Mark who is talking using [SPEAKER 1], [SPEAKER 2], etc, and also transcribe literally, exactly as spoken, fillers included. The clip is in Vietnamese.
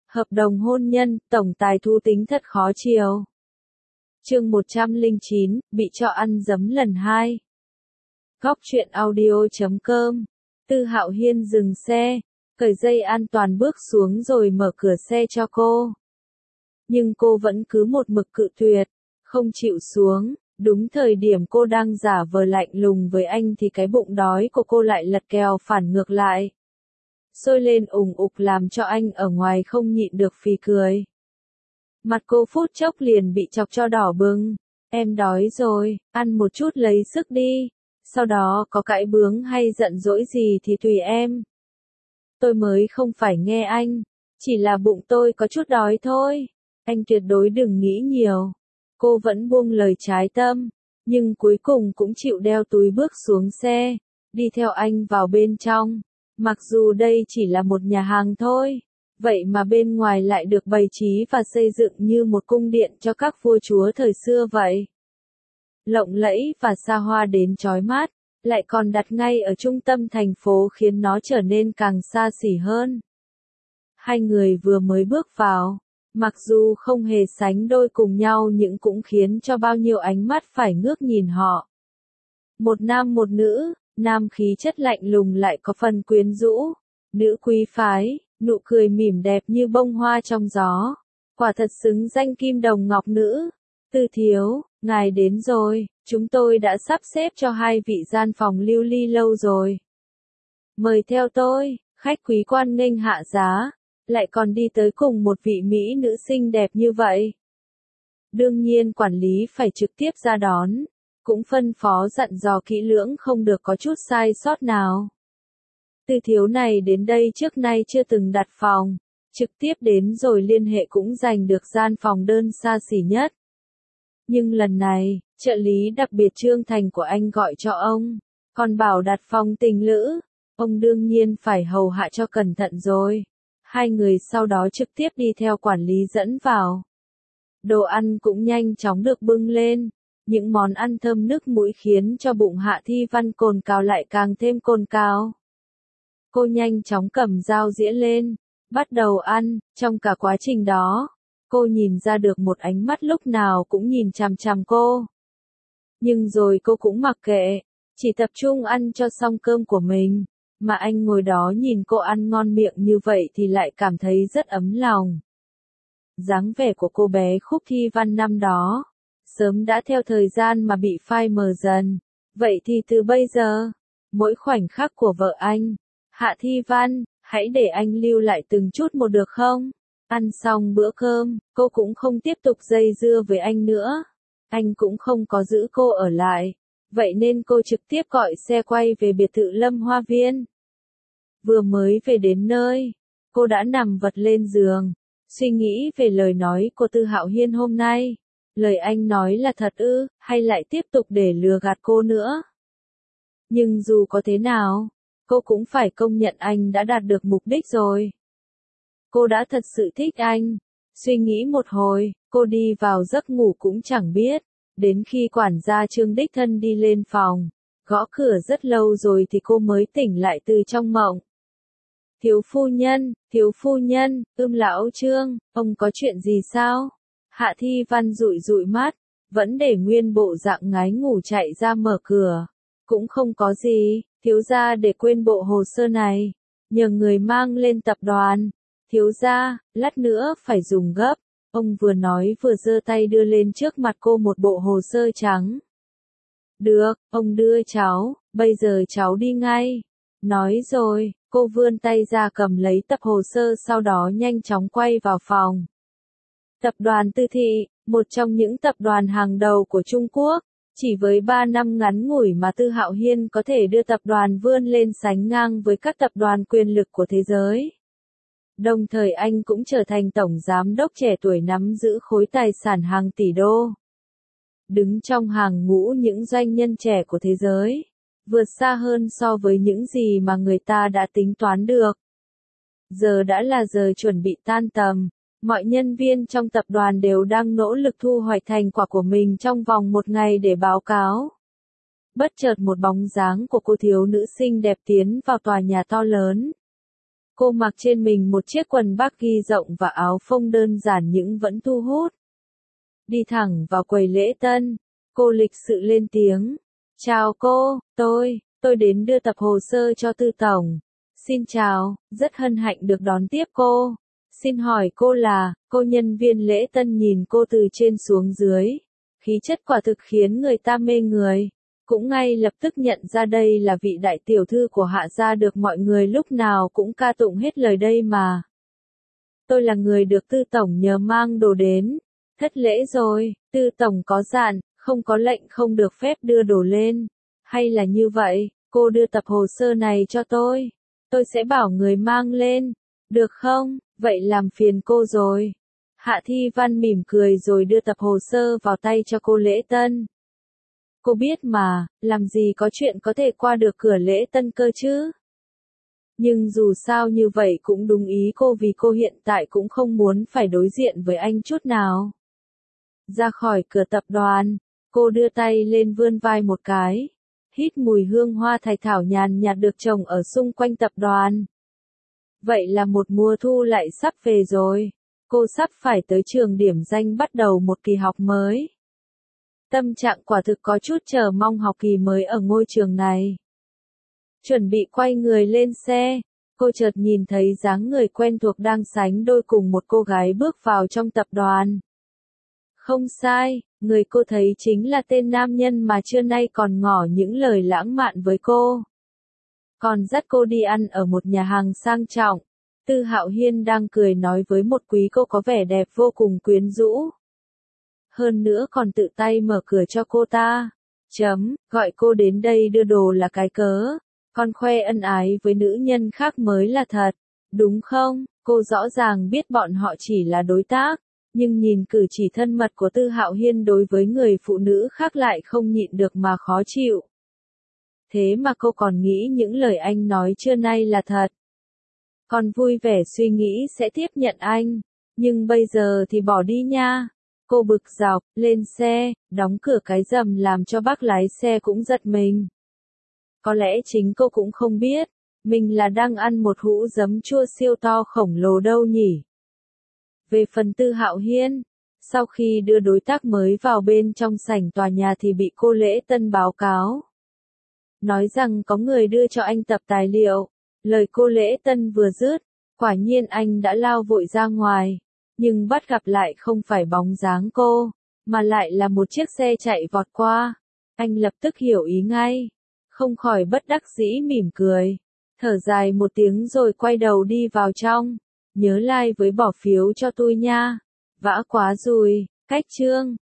[SPEAKER 1] Hợp đồng hôn nhân, tổng tài Thu Tính thật khó chiều. Chương một trăm lẻ chín, bị cho ăn giấm lần hai. Góc truyện audio chấm com. Tư Hạo Hiên dừng xe, cởi dây an toàn bước xuống rồi mở cửa xe cho cô. Nhưng cô vẫn cứ một mực cự tuyệt, không chịu xuống. Đúng thời điểm cô đang giả vờ lạnh lùng với anh thì cái bụng đói của cô lại lật kèo phản ngược lại. Sôi lên ủng ục làm cho anh ở ngoài không nhịn được phì cười. Mặt cô phút chốc liền bị chọc cho đỏ bừng. Em đói rồi, ăn một chút lấy sức đi. Sau đó có cãi bướng hay giận dỗi gì thì tùy em. Tôi mới không phải nghe anh. Chỉ là bụng tôi có chút đói thôi. Anh tuyệt đối đừng nghĩ nhiều. Cô vẫn buông lời trái tâm. Nhưng cuối cùng cũng chịu đeo túi bước xuống xe. Đi theo anh vào bên trong. Mặc dù đây chỉ là một nhà hàng thôi. Vậy mà bên ngoài lại được bày trí và xây dựng như một cung điện cho các vua chúa thời xưa vậy. Lộng lẫy và xa hoa đến chói mắt, lại còn đặt ngay ở trung tâm thành phố khiến nó trở nên càng xa xỉ hơn. Hai người vừa mới bước vào, mặc dù không hề sánh đôi cùng nhau nhưng cũng khiến cho bao nhiêu ánh mắt phải ngước nhìn họ. Một nam một nữ, nam khí chất lạnh lùng lại có phần quyến rũ, nữ quý phái. Nụ cười mỉm đẹp như bông hoa trong gió. Quả thật xứng danh kim đồng ngọc nữ. Tư thiếu, ngài đến rồi, chúng tôi đã sắp xếp cho hai vị gian phòng lưu ly lâu rồi. Mời theo tôi, khách quý quan nghênh hạ giá, lại còn đi tới cùng một vị mỹ nữ xinh đẹp như vậy. Đương nhiên quản lý phải trực tiếp ra đón, cũng phân phó dặn dò kỹ lưỡng không được có chút sai sót nào. Tư thiếu này đến đây trước nay chưa từng đặt phòng, trực tiếp đến rồi liên hệ cũng giành được gian phòng đơn xa xỉ nhất. Nhưng lần này, trợ lý đặc biệt Trương Thành của anh gọi cho ông, còn bảo đặt phòng tình lữ, ông đương nhiên phải hầu hạ cho cẩn thận rồi. Hai người sau đó trực tiếp đi theo quản lý dẫn vào. Đồ ăn cũng nhanh chóng được bưng lên, những món ăn thơm nức mũi khiến cho bụng Hạ Thi Văn cồn cào lại càng thêm cồn cào. Cô nhanh chóng cầm dao dĩa lên, bắt đầu ăn, trong cả quá trình đó, cô nhìn ra được một ánh mắt lúc nào cũng nhìn chằm chằm cô. Nhưng rồi cô cũng mặc kệ, chỉ tập trung ăn cho xong cơm của mình, mà anh ngồi đó nhìn cô ăn ngon miệng như vậy thì lại cảm thấy rất ấm lòng. Dáng vẻ của cô bé Khúc Thi Văn năm đó, sớm đã theo thời gian mà bị phai mờ dần, vậy thì từ bây giờ, mỗi khoảnh khắc của vợ anh, Hạ Thi Văn, hãy để anh lưu lại từng chút một được không? Ăn xong bữa cơm, cô cũng không tiếp tục dây dưa với anh nữa. Anh cũng không có giữ cô ở lại. Vậy nên cô trực tiếp gọi xe quay về biệt thự Lâm Hoa Viên. Vừa mới về đến nơi, cô đã nằm vật lên giường, suy nghĩ về lời nói của Tư Hạo Hiên hôm nay. Lời anh nói là thật ư, hay lại tiếp tục để lừa gạt cô nữa? Nhưng dù có thế nào, cô cũng phải công nhận anh đã đạt được mục đích rồi. Cô đã thật sự thích anh. Suy nghĩ một hồi, cô đi vào giấc ngủ cũng chẳng biết. Đến khi quản gia Trương đích thân đi lên phòng, gõ cửa rất lâu rồi thì cô mới tỉnh lại từ trong mộng. Thiếu phu nhân, thiếu phu nhân, ưm lão Trương, ông có chuyện gì sao? Hạ Thi Văn dụi dụi mắt, vẫn để nguyên bộ dạng ngái ngủ chạy ra mở cửa. Cũng không có gì, thiếu gia để quên bộ hồ sơ này, nhờ người mang lên tập đoàn. Thiếu gia, lát nữa phải dùng gấp. Ông vừa nói vừa giơ tay đưa lên trước mặt cô một bộ hồ sơ trắng. Được, ông đưa cháu, bây giờ cháu đi ngay. Nói rồi, cô vươn tay ra cầm lấy tập hồ sơ sau đó nhanh chóng quay vào phòng. Tập đoàn Tư Thị, một trong những tập đoàn hàng đầu của Trung Quốc. Chỉ với ba năm ngắn ngủi mà Tư Hạo Hiên có thể đưa tập đoàn vươn lên sánh ngang với các tập đoàn quyền lực của thế giới. Đồng thời anh cũng trở thành tổng giám đốc trẻ tuổi nắm giữ khối tài sản hàng tỷ đô. Đứng trong hàng ngũ những doanh nhân trẻ của thế giới, vượt xa hơn so với những gì mà người ta đã tính toán được. Giờ đã là giờ chuẩn bị tan tầm, mọi nhân viên trong tập đoàn đều đang nỗ lực thu hoạch thành quả của mình trong vòng một ngày để báo cáo. Bất chợt một bóng dáng của cô thiếu nữ xinh đẹp tiến vào tòa nhà to lớn. Cô mặc trên mình một chiếc quần baggy rộng và áo phông đơn giản nhưng vẫn thu hút. Đi thẳng vào quầy lễ tân, cô lịch sự lên tiếng. Chào cô, tôi, tôi đến đưa tập hồ sơ cho Tư Tổng. Xin chào, rất hân hạnh được đón tiếp cô. Xin hỏi cô là, cô nhân viên lễ tân nhìn cô từ trên xuống dưới. Khí chất quả thực khiến người ta mê người. Cũng ngay lập tức nhận ra đây là vị đại tiểu thư của Hạ gia được mọi người lúc nào cũng ca tụng hết lời đây mà. Tôi là người được Tư Tổng nhờ mang đồ đến. Thất lễ rồi, Tư Tổng có dặn, không có lệnh không được phép đưa đồ lên. Hay là như vậy, cô đưa tập hồ sơ này cho tôi. Tôi sẽ bảo người mang lên. Được không? Vậy làm phiền cô rồi. Hạ Thi Văn mỉm cười rồi đưa tập hồ sơ vào tay cho cô lễ tân. Cô biết mà, làm gì có chuyện có thể qua được cửa lễ tân cơ chứ. Nhưng dù sao như vậy cũng đúng ý cô vì cô hiện tại cũng không muốn phải đối diện với anh chút nào. Ra khỏi cửa tập đoàn, cô đưa tay lên vươn vai một cái. Hít mùi hương hoa thạch thảo nhàn nhạt được trồng ở xung quanh tập đoàn. Vậy là một mùa thu lại sắp về rồi. Cô sắp phải tới trường điểm danh bắt đầu một kỳ học mới. Tâm trạng quả thực có chút chờ mong học kỳ mới ở ngôi trường này. Chuẩn bị quay người lên xe, cô chợt nhìn thấy dáng người quen thuộc đang sánh đôi cùng một cô gái bước vào trong tập đoàn. Không sai, người cô thấy chính là tên nam nhân mà trưa nay còn ngỏ những lời lãng mạn với cô. Còn dắt cô đi ăn ở một nhà hàng sang trọng. Tư Hạo Hiên đang cười nói với một quý cô có vẻ đẹp vô cùng quyến rũ. Hơn nữa còn tự tay mở cửa cho cô ta. Chấm, gọi cô đến đây đưa đồ là cái cớ. Còn khoe ân ái với nữ nhân khác mới là thật. Đúng không? Cô rõ ràng biết bọn họ chỉ là đối tác. Nhưng nhìn cử chỉ thân mật của Tư Hạo Hiên đối với người phụ nữ khác lại không nhịn được mà khó chịu. Thế mà cô còn nghĩ những lời anh nói trưa nay là thật. Còn vui vẻ suy nghĩ sẽ tiếp nhận anh. Nhưng bây giờ thì bỏ đi nha. Cô bực dọc, lên xe, đóng cửa cái rầm làm cho bác lái xe cũng giật mình. Có lẽ chính cô cũng không biết, mình là đang ăn một hũ giấm chua siêu to khổng lồ đâu nhỉ. Về phần Tư Hạo Hiên, sau khi đưa đối tác mới vào bên trong sảnh tòa nhà thì bị cô lễ tân báo cáo. Nói rằng có người đưa cho anh tập tài liệu, lời cô lễ tân vừa dứt, quả nhiên anh đã lao vội ra ngoài. Nhưng bắt gặp lại không phải bóng dáng cô, mà lại là một chiếc xe chạy vọt qua. Anh lập tức hiểu ý ngay, không khỏi bất đắc dĩ mỉm cười, thở dài một tiếng rồi quay đầu đi vào trong. Nhớ like với bỏ phiếu cho tôi nha. Vã quá rồi, cách chương.